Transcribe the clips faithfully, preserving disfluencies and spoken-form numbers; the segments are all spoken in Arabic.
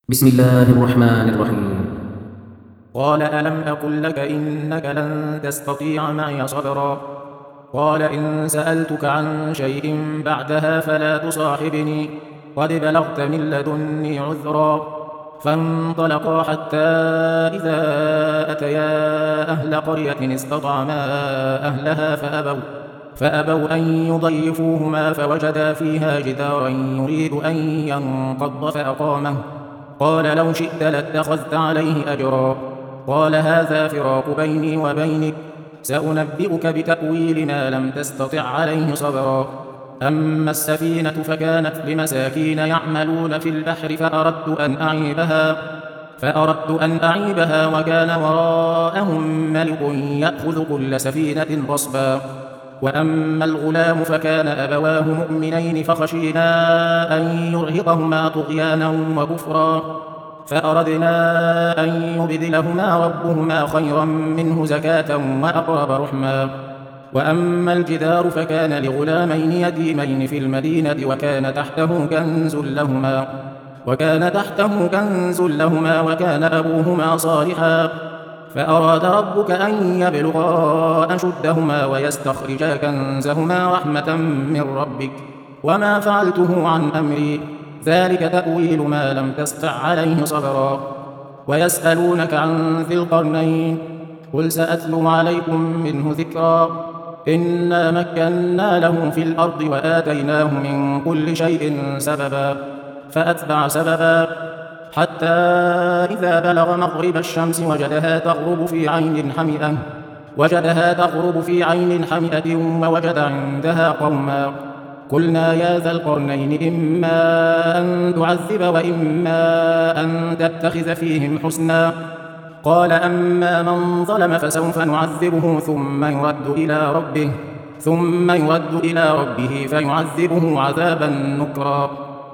بسم الله الرحمن الرحيم. قال ألم أقل لك إنك لن تستطيع معي صبرا قال إن سألتك عن شيء بعدها فلا تصاحبني قد بلغت من لدني عذرا فانطلقا حتى إذا أتيا أهل قرية استطعما أهلها فأبوا فأبوا أن يضيفوهما فوجدا فيها جدارا يريد أن ينقض فأقامه قال لو شئت لاتخذت عليه أجرا قال هذا فراق بيني وبينك سأنبئك بتأويل ما لم تستطع عليه صبرا أما السفينة فكانت لمساكين يعملون في البحر فأردت أن أعيبها فأردت أن أعيبها وكان وراءهم ملك يأخذ كل سفينة غصبا وأما الغلام فكان أبواه مؤمنين فخشينا أن يرهقهما طغيانا وكفرا فأردنا أن يبدلهما ربهما خيرا منه زكاة وأقرب رحما وأما الجدار فكان لغلامين يتيمين في المدينة وكان تحته كنز لهما وكان تحته كنز لهما وكان أبوهما صالحا فأراد ربك أن يبلغا أشدهما ويستخرجا كنزهما رحمة من ربك وما فعلته عن أمري ذلك تأويل ما لم تستع عليه صبرا ويسألونك عن ذي القرنين قل سأتلو عليكم منه ذكرا إنا مكنا له في الأرض وآتيناه من كل شيء سببا فأتبع سببا حتى إذا بلغ مغرب الشمس وجدها تغرب في عين حمئة وجدها تغرب في عين حمئة ووجد عندها قوما قلنا يا ذا القرنين إما أن تعذب وإما أن تتخذ فيهم حسنا قال أما من ظلم فسوف نعذبه ثم يرد إلى ربه ثم يرد إلى ربه فيعذبه عذابا نكرا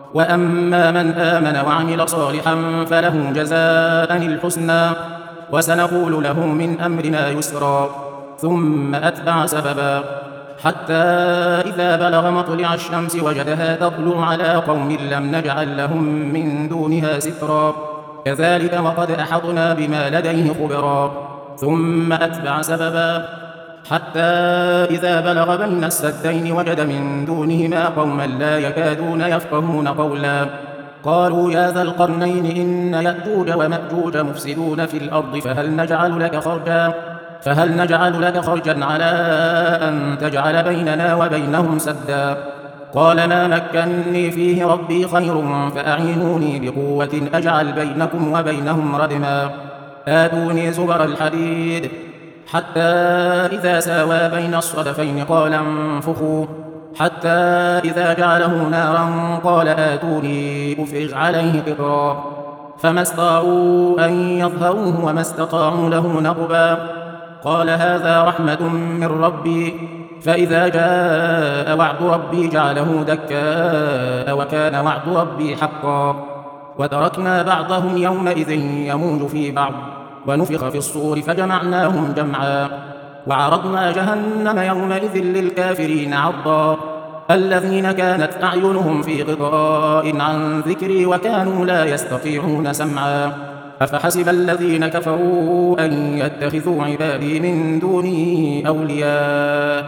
وأما من آمن وعمل صالحا فله جزاء الحسنى وسنقول له من أمرنا يسرا ثم أتبع سببا حتى إذا بلغ مطلع الشمس وجدها تطلع على قوم لم نجعل لهم من دونها سترا كذلك وقد أحطنا بما لديه خبرا ثم أتبع سببا حتى إذا بلغ بين السدين وجد من دونهما قوما لا يكادون يفقهون قولا قالوا يا ذا القرنين إن يأجوج ومأجوج مفسدون في الأرض فهل نجعل لك خرجا فهل نجعل لك خرجا على أن تجعل بيننا وبينهم سدا قال ما مكني فيه ربي خير فأعينوني بقوة أجعل بينكم وبينهم ردما آتوني زبر الحديد حتى إذا ساوى بين الصدفين قال انفخوا حتى إذا جعله نارا قال آتوني أفرغ عليه قطرا فما استطاعوا أن يظهروه وما استطاعوا له نقبا قال هذا رحمة من ربي فإذا جاء وعد ربي جعله دكاء وكان وعد ربي حقا وتركنا بعضهم يومئذ يموج في بعض ونفخ في الصور فجمعناهم جمعا وعرضنا جهنم يومئذ للكافرين عرضا الذين كانت أعينهم في غطاء عن ذكري وكانوا لا يستطيعون سمعا أفحسب الذين كفروا أن يتخذوا عبادي من دوني أولياء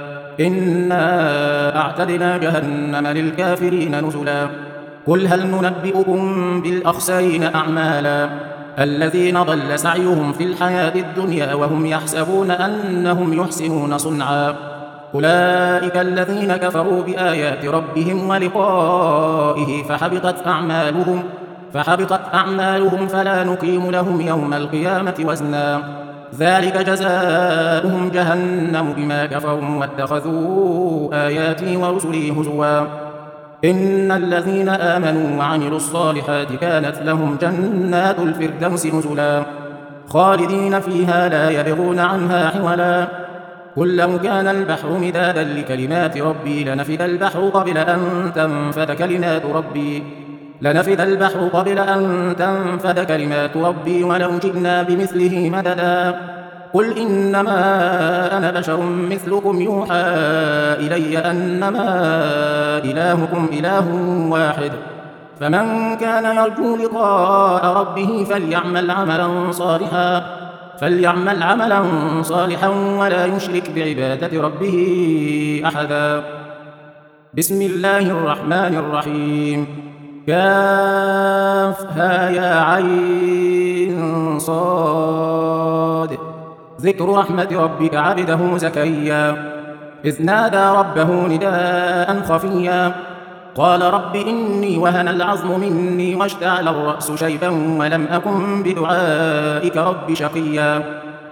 إنا أعتدنا جهنم للكافرين نزلا قل هل ننبئكم بالأخسرين أعمالا الذين ضل سعيهم في الحياة الدنيا وهم يحسبون أنهم يحسنون صنعا أولئك الذين كفروا بآيات ربهم ولقائه فحبطت أعمالهم فحبطت أعمالهم فلا نقيم لهم يوم القيامة وزنا ذلك جزاؤهم جهنم بما كفروا واتخذوا آياتي ورسلي هزوا إن الذين آمنوا وعملوا الصالحات كانت لهم جنات الفردوس نزلا خالدين فيها لا يبغون عنها حولا قل لو كان البحر مدادا لكلمات ربي لنفد البحر قبل أن تنفد كلمات ربي لنفد البحر قبل أن تنفد كلمات ربي ولو جئنا بمثله مددا قل إنما أنا بشر مثلكم يوحى إلي أنما إلهكم إله واحد فمن كان يرجو لقاء ربه فليعمل عملا صالحا فليعمل عملا صالحا ولا يشرك بعبادة ربه أحدا. بسم الله الرحمن الرحيم. كافها يا عين صاد. ذكر رحمة ربك عبده زكريا إذ نادى ربه نداء خفيا قال رب إني وهن العظم مني واشتعل الرأس شيبا ولم أكن بدعائك رب شقيا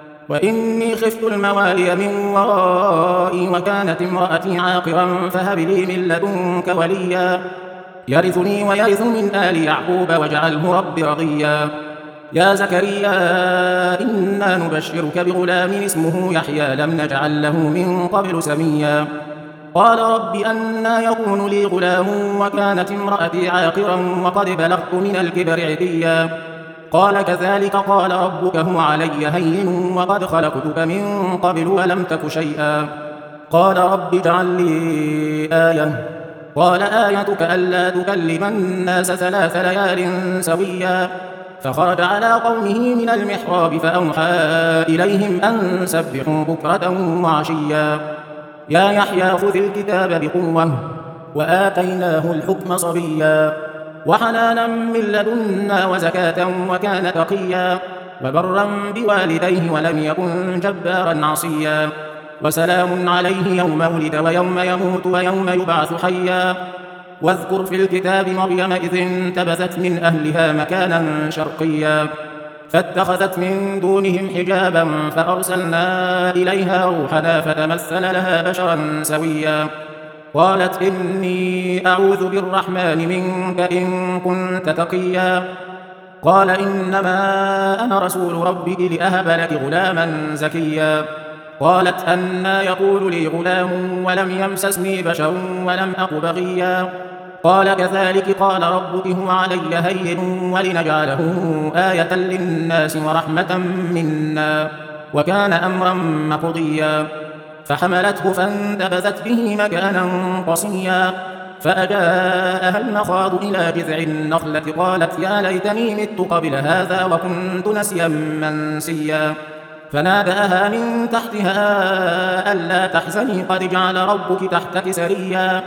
وإني خفت الموالي من ورائي وكانت امرأتي عاقرا فهب لي من لدنك وليا يرثني ويرث من آل يعقوب واجعله رب رضيا. يا زكريا إنا نبشرك بغلام اسمه يحيى لم نجعل له من قبل سميا قال رب أنى يكون لي غلام وكانت امرأتي عاقرا وقد بلغت من الكبر عتيا قال كذلك قال ربك هو علي هين وقد خلقتك من قبل ولم تك شيئا قال رب اجعل لي آية قال آيتك ألا تكلم الناس ثلاث ليال سويا فخرج على قومه من المحراب فأوحى إليهم أن سبحوا بكرة وعشيا يا يحيى خذ الكتاب بقوة وآتيناه الحكم صبيا وحنانا من لدنا وزكاة وكان تقيا وبرا بوالديه ولم يكن جبارا عصيا وسلام عليه يوم ولد ويوم يموت ويوم يبعث حيا واذكر في الكتاب مريم إذ انتبذت من أهلها مكانا شرقيا فاتخذت من دونهم حجابا فأرسلنا إليها روحنا فتمثل لها بشرا سويا قالت إني أعوذ بالرحمن منك إن كنت تقيا قال إنما أنا رسول ربك لأهب لك غلاما زكيا قالت أنى يقول لي غلام ولم يمسسني بشر ولم أق بغيا قال كذلك قال ربك هو علي هين ولنجعله آية للناس ورحمة منا وكان أمرا مقضيا فحملته فانتبذت به مكانا قصيا فأجاءها المخاض إلى جذع النخلة قالت يا ليتني مت قبل هذا وكنت نسيا منسيا فناداها من تحتها ألا تحزني قد جعل ربك تحتك سريا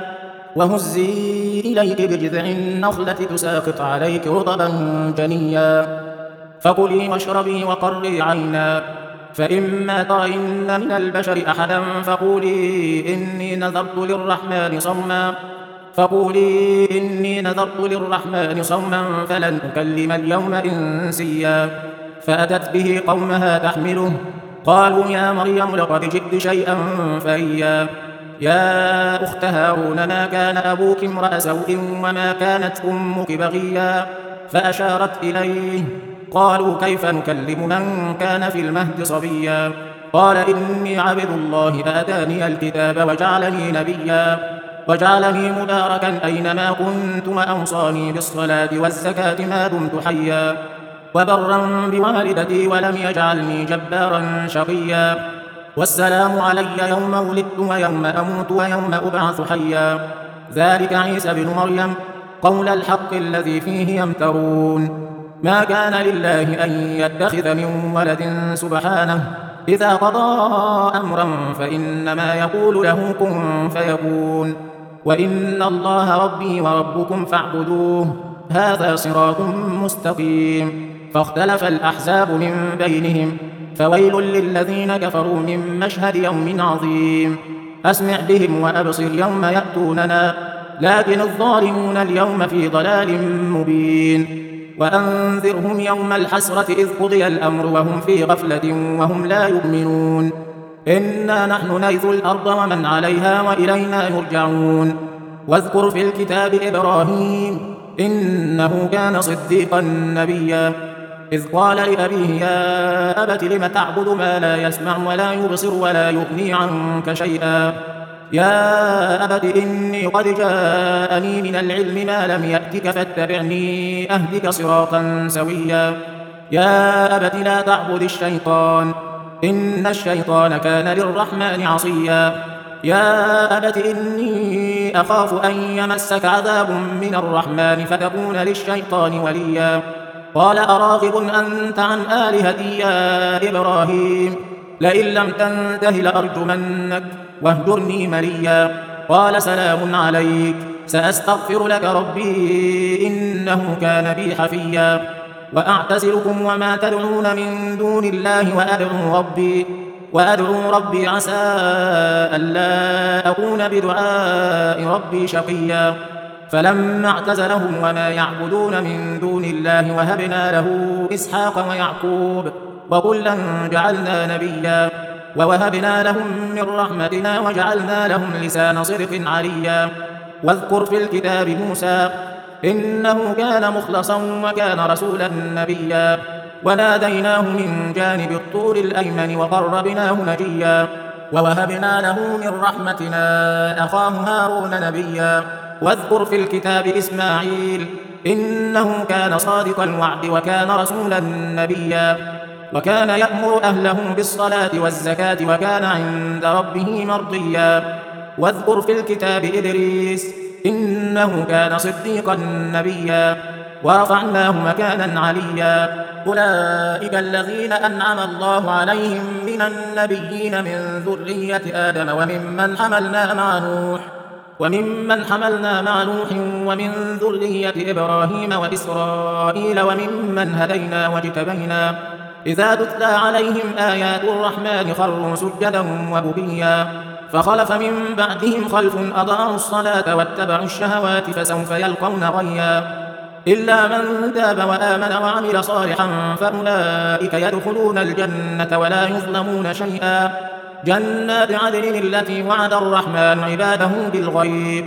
وهزي إليك بجذع النخلة تساقط عليك رطبا جنيا فكلي واشربي وقري عينا فإما ترين من البشر أحدا فقولي إني نذرت للرحمن صوما فقولي إني نذرت للرحمن صوما فلن أكلم اليوم إنسيا فأتت به قومها تحمله قالوا يا مريم لقد جئت شيئا فريا يا أخت هارون ما كان أبوك امرأ سوء وما كانت أمك بغيا فأشارت إليه قالوا كيف نكلم من كان في المهد صبيا قال إني عبد الله آتاني الكتاب وجعلني نبيا وجعلني مباركا أينما كنت وأوصاني بالصلاة والزكاة ما دمت حيا وبرا بوالدتي ولم يجعلني جبارا شقيا والسلام علي يوم ولدت ويوم أموت ويوم أبعث حيا ذلك عيسى بن مريم قول الحق الذي فيه يمترون ما كان لله أن يتخذ من ولد سبحانه إذا قضى أمرا فإنما يقول له كن فيكون وإن الله ربي وربكم فاعبدوه هذا صراط مستقيم فاختلف الأحزاب من بينهم فويل للذين كفروا من مشهد يوم عظيم أسمع بهم وأبصر يوم يأتوننا لكن الظالمون اليوم في ضلال مبين وأنذرهم يوم الحسرة إذ قضي الأمر وهم في غفلة وهم لا يؤمنون إنا نحن نرث الأرض ومن عليها وإلينا يرجعون واذكر في الكتاب إبراهيم إنه كان صديقا نبيا إذ قال لأبيه يا أبت لم تعبد ما لا يسمع ولا يبصر ولا يغني عنك شيئا يا أبت إني قد جاءني من العلم ما لم يأتك فاتبعني أهدك صراطا سويا يا أبت لا تعبد الشيطان إن الشيطان كان للرحمن عصيا يا أبت إني أخاف أن يمسك عذاب من الرحمن فتكون للشيطان وليا. قال أراغب أنت عن آلهتي يا إبراهيم؟ لئن لم تنته لأرجمنك واهجرني مليا. قال سلام عليك سأستغفر لك ربي إنه كان بي حفيا. وأعتزلكم وما تدعون من دون الله وأدعو ربي وأدعو ربي عسى ألا أكون بدعاء ربي شقيا. فلما اعتزلهم وما يعبدون من دون الله وهبنا له إسحاق ويعقوب وكلا جعلنا نبيا. ووهبنا لهم من رحمتنا وجعلنا لهم لسان صدق عليا. واذكر في الكتاب موسى إنه كان مخلصا وكان رسولا نبيا. وناديناه من جانب الطور الأيمن وقربناه نجيا. ووهبنا له من رحمتنا أخاه هارون نبيا. واذكر في الكتاب إسماعيل إنه كان صادق الوعد وكان رسولا نبيا. وكان يأمر أهله بالصلاة والزكاة وكان عند ربه مرضيا. واذكر في الكتاب إدريس إنه كان صديقا نبيا. ورفعناه مكانا عليا. أولئك الذين أنعم الله عليهم من النبيين من ذرية آدم وممن حملنا مع نوح وممن حملنا مع نوح ومن ذرية إبراهيم وإسرائيل وممن هدينا واجتبينا. إذا تتلى عليهم آيات الرحمن خروا سجدا وبكيا. فخلف من بعدهم خلف أضاعوا الصلاة واتبعوا الشهوات فسوف يلقون غيا. إلا من تاب وآمن وعمل صالحا فأولئك يدخلون الجنة ولا يظلمون شيئا. جنات عدن التي وعد الرحمن عباده بالغيب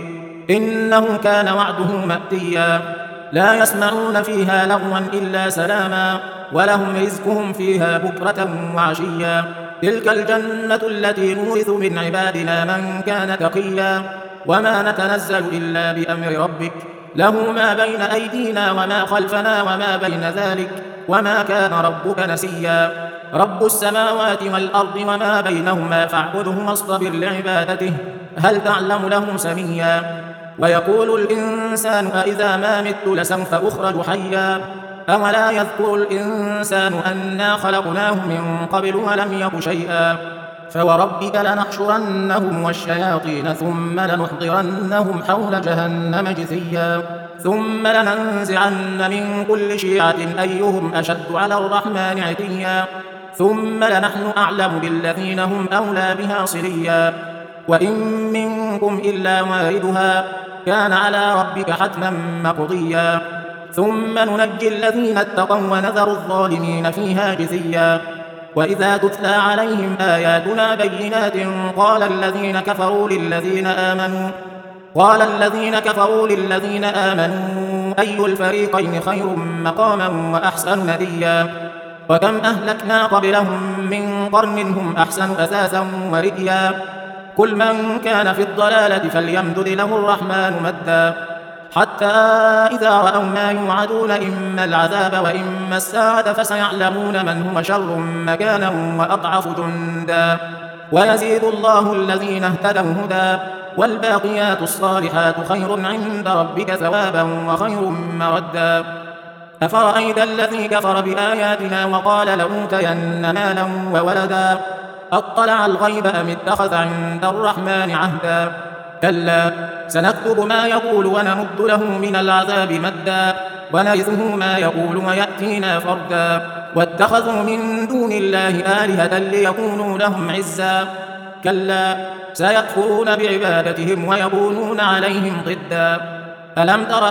إنه كان وعده مأتيا. لا يسمعون فيها لغوا إلا سلاما ولهم رزقهم فيها بكرة وعشيا. تلك الجنة التي نورث من عبادنا من كان تقيا. وما نتنزل إلا بأمر ربك له ما بين أيدينا وما خلفنا وما بين ذلك وما كان ربك نسيا. رب السماوات والأرض وما بينهما فاعبده واصطبر لعبادته هل تعلم له سميا. ويقول الإنسان أإذا ما مت لسوف أخرج حيا. أولا يذكر الإنسان أنا خلقناه من قبل ولم يك شيئا. فوربك لنحشرنهم والشياطين ثم لنحضرنهم حول جهنم جثيا. ثم لننزعن من كل شيعة أيهم أشد على الرحمن عتيا. ثم لنحن أعلم بالذين هم أولى بها صليا. وإن منكم إلا واردها كان على ربك حتما مقضيا. ثم ننجي الذين اتقوا ونذر الظالمين فيها جثيا. وإذا تتلى عليهم آياتنا بينات قال الذين كفروا للذين آمنوا قال الذين كفروا للذين آمنوا أي الفريقين خير مقاما وأحسن نديا. وكم أهلكنا قبلهم من قرن هم أحسن أثاثا ورئيا. كل من كان في الضلالة فليمدد له الرحمن مدا حتى إذا رأوا ما يوعدون إما العذاب وإما الساعة فسيعلمون من هو شر مكانا وأضعف جندا. ويزيد الله الذين اهتدوا هدى والباقيات الصالحات خير عند ربك ثوابا وخير مردا. أفرأيت الذي كفر بآياتنا وقال لأوتين مالا وولدا أطلع الغيب أم اتخذ عند الرحمن عهدا. كلا سنكتب ما يقول ونمد له من العذاب مدا ونرثه ما يقول ويأتينا فردا. واتخذوا من دون الله آلهة ليكونوا لهم عزا. كلا سيكفرون بعبادتهم ويكونون عليهم ضدا. ألم تر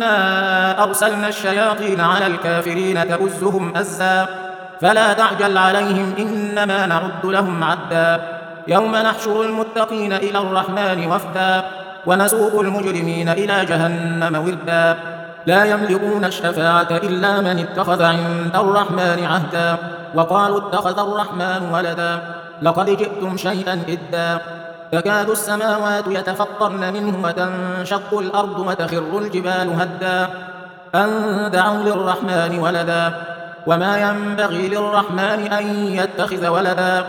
أنا أرسلنا الشياطين على الكافرين تؤزهم أزا. فلا تعجل عليهم إنما نعد لهم عدا. يوم نحشر المتقين إلى الرحمن وفدا ونسوق المجرمين إلى جهنم وردا. لا يملكون الشفاعة إلا من اتخذ عند الرحمن عهدا. وقالوا اتخذ الرحمن ولدا لقد جئتم شيئا إدا. تكاد السماوات يتفطرن منه وتنشق الأرض وتخر الجبال هدا أن دعوا للرحمن ولدا وما ينبغي للرحمن أن يتخذ ولدا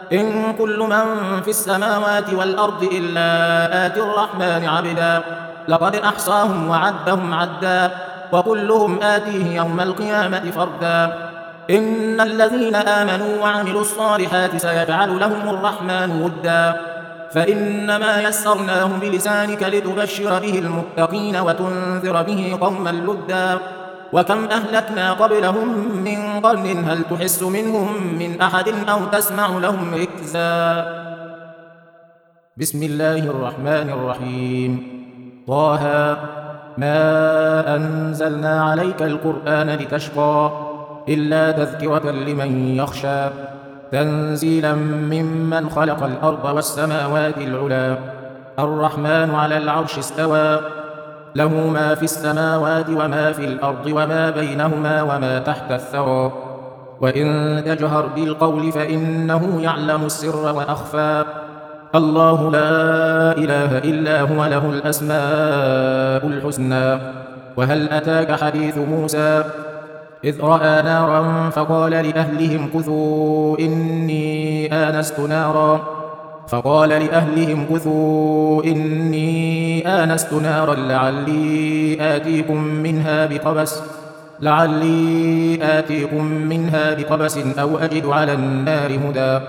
إن كل من في السماوات والأرض إلا آتي الرحمن عبدا لقد أحصاهم وعدهم عدا وكلهم آتيه يوم القيامة فردا إن الذين آمنوا وعملوا الصالحات سيجعل لهم الرحمن ودا فإنما يسرناه بلسانك لتبشر به المتقين وتنذر به قوما لدا وكم أهلكنا قبلهم من قرن هل تحس منهم من أحد أو تسمع لهم ركزا. بسم الله الرحمن الرحيم. طه ما أنزلنا عليك القرآن لتشقى إلا تذكرة لمن يخشى تنزيلا ممن خلق الأرض والسماوات العلى الرحمن على العرش استوى له ما في السماوات وما في الأرض وما بينهما وما تحت الثرى وإن تجهر بالقول فإنه يعلم السر وأخفى الله لا إله إلا هو له الأسماء الحسنى. وهل أتاك حديث موسى إذ رأى نارا فقال لأهلهم كثوا إني آنست نارا فقال لأهلهم كثوا إني آنست نارا لعلي آتيكم منها بقبس لعلي آتيكم منها بقبس أو أجد على النار هدى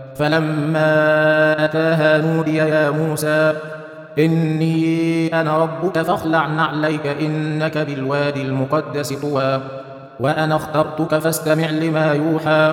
فلما أتاها نودي يا موسى إني أنا ربك فاخلع نعليك إنك بالوادي المقدس طوى وأنا اخترتك فاستمع لما يوحى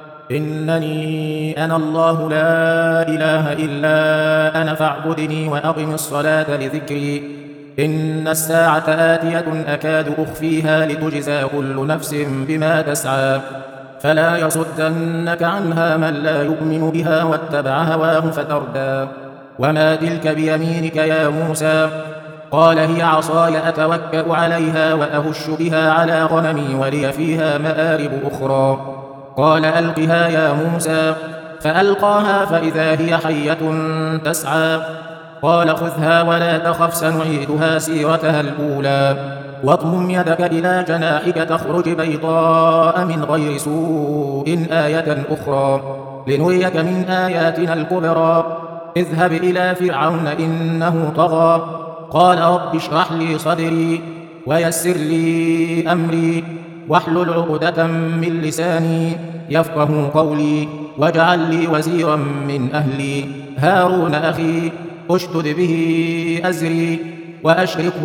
إنني أنا الله لا إله إلا أنا فاعبدني وأقم الصلاة لذكري إن الساعة آتية أكاد أخفيها لتجزى كل نفس بما تسعى فلا يصدنك عنها من لا يؤمن بها واتبع هواه فتردى وما تلك بيمينك يا موسى قال هي عصاي أتوكأ عليها وأهش بها على غنمي ولي فيها مآرب أخرى قال ألقها يا موسى فألقاها فإذا هي حية تسعى قال خذها ولا تخف سنعيدها سيرتها الأولى واضمم يدك إلى جناحك تخرج بيضاء من غير سوء آية أخرى لنريك من آياتنا الكبرى اذهب إلى فرعون إنه طغى قال رب اشرح لي صدري ويسر لي أمري واحلل عقدة من لساني يفقه قولي واجعل لي وزيرا من أهلي هارون أخي اشدد به أزري وأشركه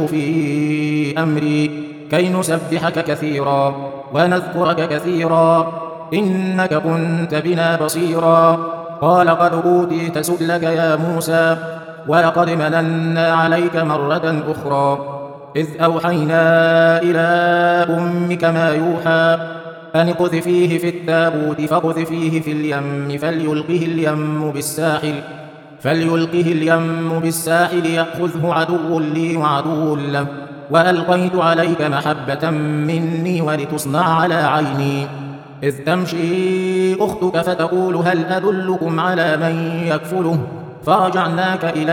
في أمري كي نسبحك كثيرا ونذكرك كثيرا إنك كنت بنا بصيرا قال قد أوتيت سؤلك يا موسى ولقد مننا عليك مرة أخرى إذ أوحينا إلى أمك ما يوحى أن اقذفيه في التابوت فاقذفيه في اليم فليلقه اليم بالساحل فليلقه اليم بالساحل يأخذه عدو لي وعدو له وألقيت عليك محبة مني ولتصنع على عيني إذ تمشي أختك فتقول هل أدلكم على من يكفله فرجعناك إلى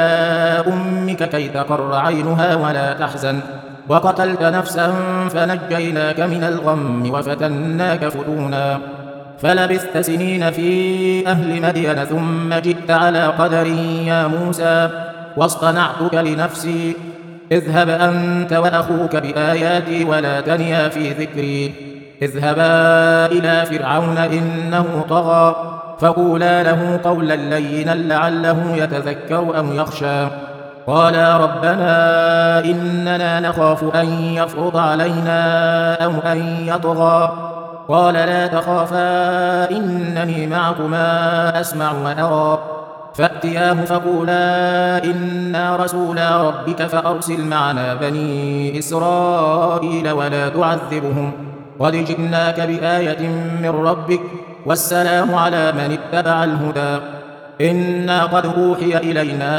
أمك كي تقر عينها ولا تحزن وقتلت نفسا فنجيناك من الغم وفتناك فتونا فلبثت سنين في أهل مدين ثم جئت على قدر يا موسى واصطنعتك لنفسي اذهب أنت وأخوك بآياتي ولا تنيا في ذكري اذهبا إلى فرعون إنه طغى فقولا له قولا لينا لعله يتذكر أو يخشى قالا ربنا إننا نخاف أن يفرض علينا أو أن يطغى قال لا تخافا إنني معكما أسمع وأرى فأتياه فقولا إنا رسولا ربك فأرسل معنا بني إسرائيل ولا تعذبهم قد جئناك بآية من ربك والسلام على من اتبع الهدى إنا قد أوحي إلينا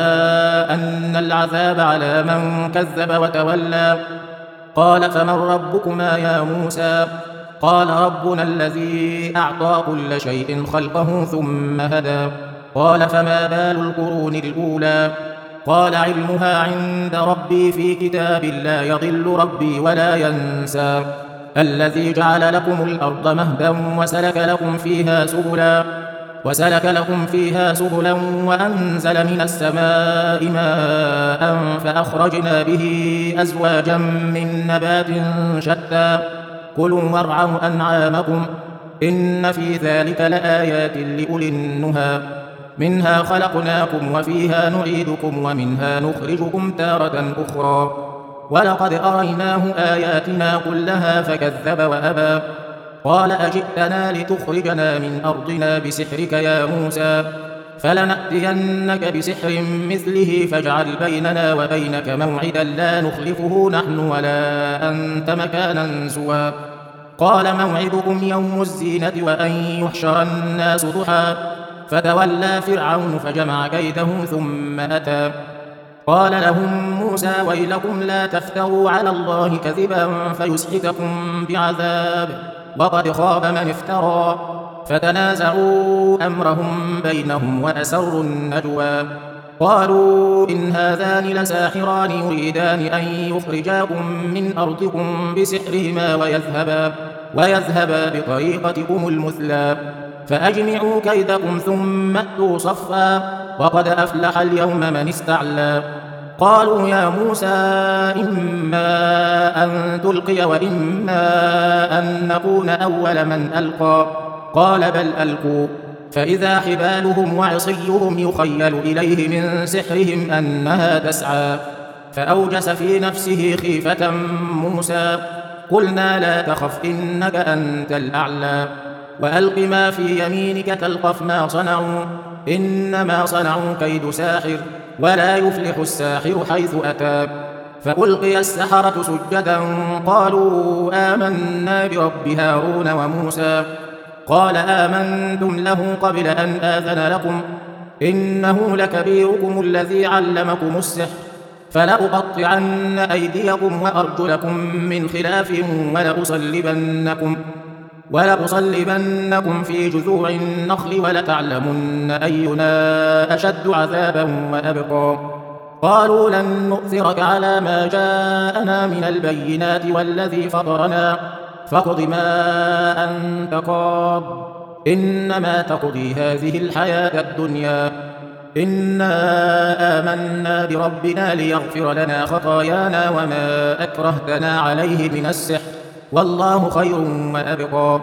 أن العذاب على من كذب وتولى قال فمن ربكما يا موسى قال ربنا الذي أعطى كل شيء خلقه ثم هدى قال فما بال القرون الأولى قال علمها عند ربي في كتاب لا يضل ربي ولا ينسى الذي جعل لكم الأرض مهدا وسلك لكم فيها سبلا وسلك لكم فيها سبلا وأنزل من السماء ماء فأخرجنا به أزواجا من نبات شتى كلوا وارعوا أنعامكم إن في ذلك لآيات لأولي النهى منها خلقناكم وفيها نعيدكم ومنها نخرجكم تارة أخرى ولقد أريناه آياتنا كلها فكذب وأبى قال أجئتنا لتخرجنا من أرضنا بسحرك يا موسى فلنأتينك بسحر مثله فاجعل بيننا وبينك موعدا لا نخلفه نحن ولا أنت مكانا سوى قال موعدكم يوم الزينة وأن يحشر الناس ضحى فتولى فرعون فجمع كيده ثم أتى قال لهم موسى ويلكم لا تفتروا على الله كذبا فيسحتكم بعذاب وقد خاب من افترى فتنازعوا أمرهم بينهم وأسروا النجوى قالوا إن هذان لساحران يريدان أن يخرجاكم من أرضكم بسحرهما ويذهبا, ويذهبا بطريقتكم المثلى فأجمعوا كيدكم ثم أتوا صفا وقد أفلح اليوم من استعلى قالوا يا موسى إما أن تلقي وإما أن نكون أول من ألقى قال بل ألقوا فإذا حبالهم وعصيهم يخيل إليه من سحرهم أنها تسعى فأوجس في نفسه خيفة موسى قلنا لا تخف إنك أنت الأعلى وألق ما في يمينك تلقف ما صنعوا إنما صنعوا كيد ساحر ولا يفلح الساحر حيث أتى فألقي السحرة سجدا قالوا آمنا برب هارون وموسى قال آمنتم له قبل أن آذن لكم إنه لكبيركم الذي علمكم السحر فلأقطعن أيديكم وأرجلكم من خلاف ولأصلبنكم ولأصلبنكم في جذوع النخل ولتعلمن أينا أشد عذابا وأبقى قالوا لن نؤثرك على ما جاءنا من البينات والذي فطرنا فاقض ما أنت قاض إنما تقضي هذه الحياة الدنيا إنا آمنا بربنا ليغفر لنا خطايانا وما أكرهتنا عليه من السحر والله خير وأبقى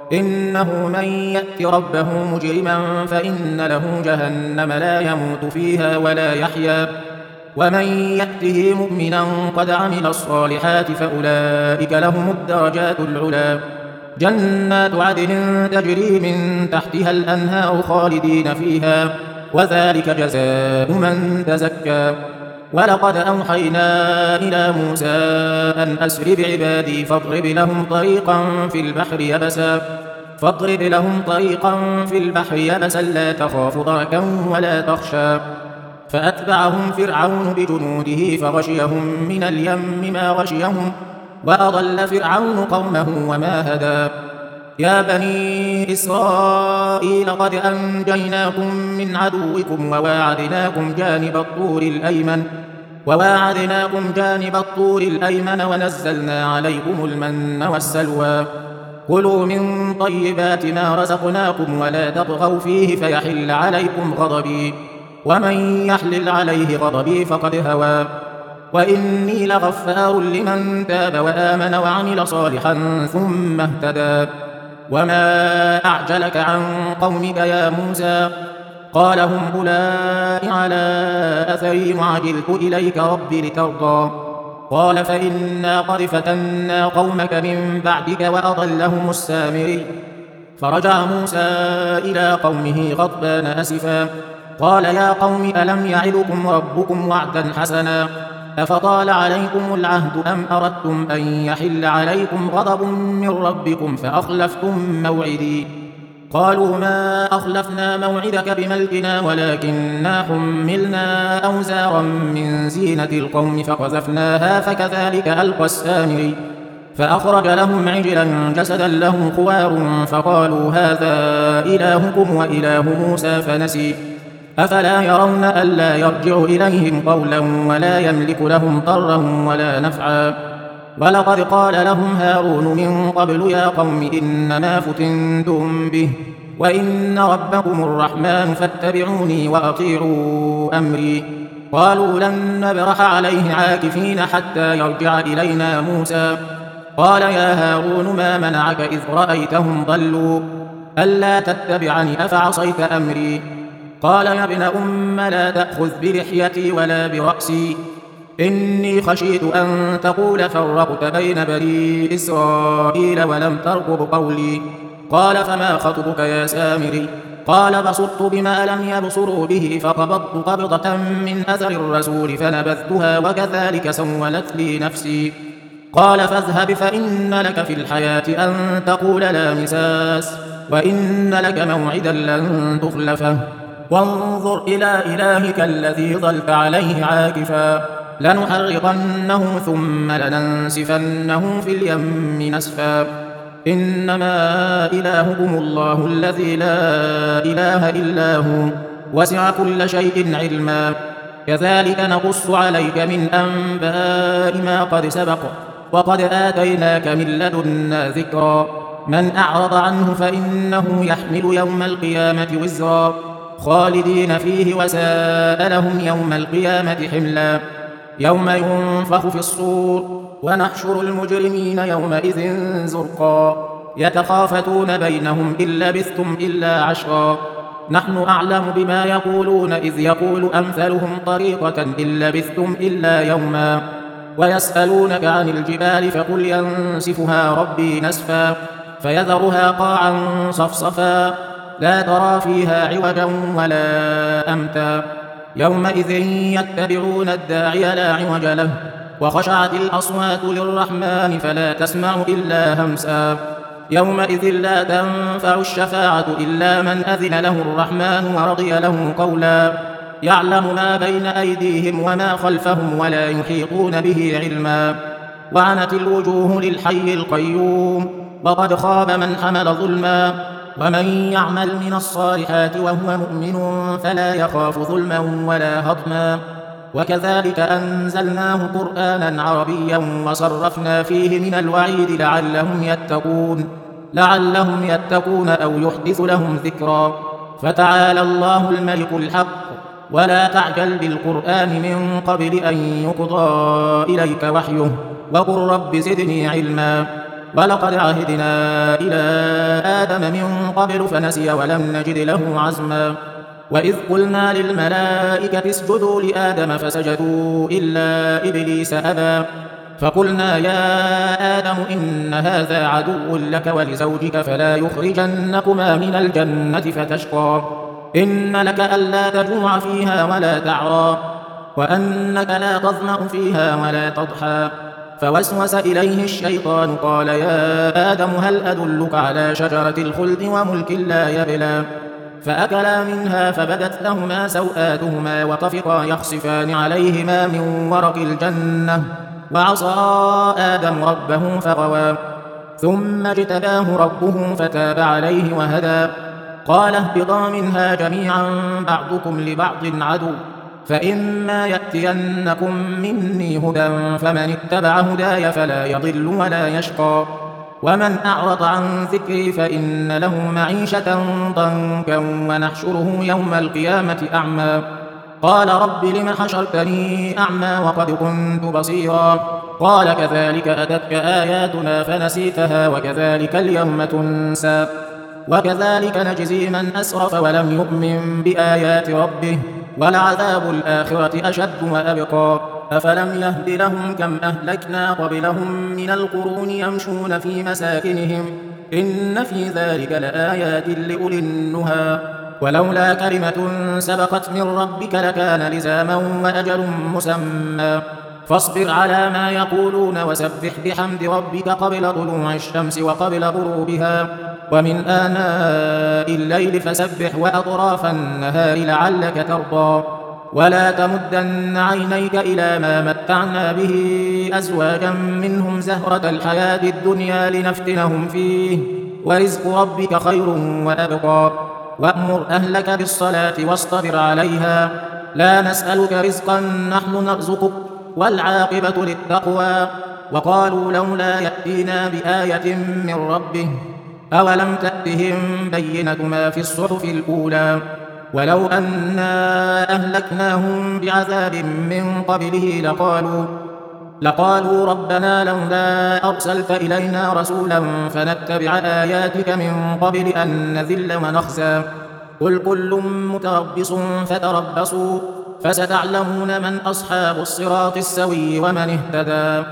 إنه من يأت ربه مجرما فإن له جهنم لا يموت فيها ولا يحيا ومن يأته مؤمنا قد عمل الصالحات فأولئك لهم الدرجات العلى جنات عدن تجري من تحتها الأنهار خالدين فيها وذلك جزاء من تزكى ولقد أوحينا إلى موسى أن أسر بعبادي فاضرب لهم طريقا في البحر يبسا فاضرب لهم طريقا في البحر يبسا لا تخاف دركا ولا تخشى فأتبعهم فرعون بجنوده فغشيهم من اليم ما غشيهم وأضل فرعون قومه وما هدى يا بني إسرائيل قد أنجيناكم من عدوكم وواعدناكم جانب الطور الأيمن وواعدناكم جانب الطور الأيمن ونزلنا عليكم المن والسلوى كلوا من طيبات ما رزقناكم ولا تطغوا فيه فيحل عليكم غضبي ومن يحلل عليه غضبي فقد هوى وإني لغفار لمن تاب وآمن وعمل صالحا ثم اهتدى وما أعجلك عن قومك يا موسى قال هم أولئك على أثري وعجلت إليك رب لترضى قال فإنا قد فتنا قومك من بعدك وأضلهم السامري فرجع موسى إلى قومه غضبان أسفا قال يا قوم ألم يعدكم ربكم وعدا حسنا أفطال عليكم العهد أم أردتم أن يحل عليكم غضب من ربكم فأخلفتم موعدي قالوا ما أخلفنا موعدك بملكنا ولكننا حملنا أوزارا من زينة القوم فقذفناها فكذلك ألقى السامري فأخرج لهم عجلا جسدا له خوار فقالوا هذا إلهكم وإله موسى فنسي أفلا يرون ألا يرجع إليهم قولا ولا يملك لهم ضرا ولا نفعا ولقد قال لهم هارون من قبل يا قوم إنما فتنتم به وإن ربكم الرحمن فاتبعوني وأطيعوا أمري. قالوا لن نبرح عليه عاكفين حتى يرجع إلينا موسى. قال يا هارون ما منعك إذ رأيتهم ضلوا ألا تتبعني أفعصيت أمري؟ قال يا ابن أم لا تأخذ بلحيتي ولا برأسي إني خشيت أن تقول فرقت بين بني إسرائيل ولم ترقب قولي. قال فما خطبك يا سامري؟ قال بصرت بما لم يبصروا به فقبضت قبضة من أثر الرسول فنبذتها وكذلك سولت لي نفسي. قال فاذهب فإن لك في الحياة أن تقول لا مساس وإن لك موعدا لن تخلفه وانظر إلى إلهك الذي ظلت عليه عاكفا لنحرقنه ثم لننسفنه في اليم نسفا إنما إلهكم الله الذي لا إله إلا هو وسع كل شيء علما كذلك نقص عليك من أنباء ما قد سبق وقد آتيناك من لدنا ذكرا من أعرض عنه فإنه يحمل يوم القيامة وزرا خالدين فيه وساء لهم يوم القيامة حملا يوم ينفخ في الصور ونحشر المجرمين يومئذ زرقا يتخافتون بينهم إن لبثتم إلا عشرا نحن أعلم بما يقولون إذ يقول أمثلهم طريقة إن لبثتم إلا يوما ويسألونك عن الجبال فقل ينسفها ربي نسفا فيذرها قاعا صفصفا لا ترى فيها عوجا ولا أمتا يومئذ يتبعون الداعي لا عوج له وخشعت الأصوات للرحمن فلا تسمع إلا همسا يومئذ لا تنفع الشفاعة إلا من أذن له الرحمن ورضي له قولا يعلم ما بين أيديهم وما خلفهم ولا يحيطون به علما وعنت الوجوه للحي القيوم وقد خاب من حمل ظلما ومن يعمل من الصالحات وهو مؤمن فلا يخاف ظلما ولا هضما وكذلك أنزلناه قرآنا عربيا وصرفنا فيه من الوعيد لعلهم يتقون لعلهم يتقون أو يحدث لهم ذكرا فتعالى الله الملك الحق ولا تعجل بالقرآن من قبل أن يقضى إليك وحيه وقل رب زدني علما ولقد عهدنا إلى آدم من قبل فنسي ولم نجد له عزما وإذ قلنا للملائكة اسجدوا لآدم فسجدوا إلا إبليس أبى فقلنا يا آدم إن هذا عدو لك ولزوجك فلا يخرجنكما من الجنة فتشقى إن لك ألا تجوع فيها ولا تعرى وأنك لا تظمأ فيها ولا تضحى فوسوس إليه الشيطان قال يا آدم هل أدلك على شجرة الخلد وملك لا يبلى فأكلا منها فبدت لهما سوآتهما وطفقا يخصفان عليهما من ورق الجنة وعصى آدم ربه فغوى ثم اجتباه ربه فتاب عليه وهدى قال اهبطا منها جميعا بعضكم لبعض عدو فإما يأتينكم مني هدى فمن اتبع هداي فلا يضل ولا يشقى ومن أعرض عن ذكري فإن له معيشة ضنكا ونحشره يوم القيامة أعمى قال رب لم حشرتني أعمى وقد كنت بصيرا قال كذلك أتتك آياتنا فنسيتها وكذلك اليوم تنسى وكذلك نجزي من أسرف ولم يؤمن بآيات ربه ولعذاب الآخرة أشد وأبقى أفلم يهد لهم كم أهلكنا قبلهم من القرون يمشون في مساكنهم إن في ذلك لآيات لأولي النهى ولولا كلمة سبقت من ربك لكان لزاما وأجل مسمى فاصبر على ما يقولون وسبح بحمد ربك قبل طلوع الشمس وقبل غروبها ومن آناء الليل فسبح وأطراف النهار لعلك ترضى ولا تمدن عينيك إلى ما متعنا به أزواجا منهم زهرة الحياة الدنيا لنفتنهم فيه ورزق ربك خير وأبقى وأمر أهلك بالصلاة واصطبر عليها لا نسألك رزقا نحن نرزقك والعاقبة للتقوى وقالوا لولا يأتينا بآية من ربه أولم تأتهم بينة ما في الصحف الأولى ولو أنا أهلكناهم بعذاب من قبله لقالوا لقالوا ربنا لولا أرسلت إلينا رسولا فنتبع آياتك من قبل أن نذل ونخزى قل كل متربص فتربصوا فستعلمون من أصحاب الصراط السوي ومن اهتدى.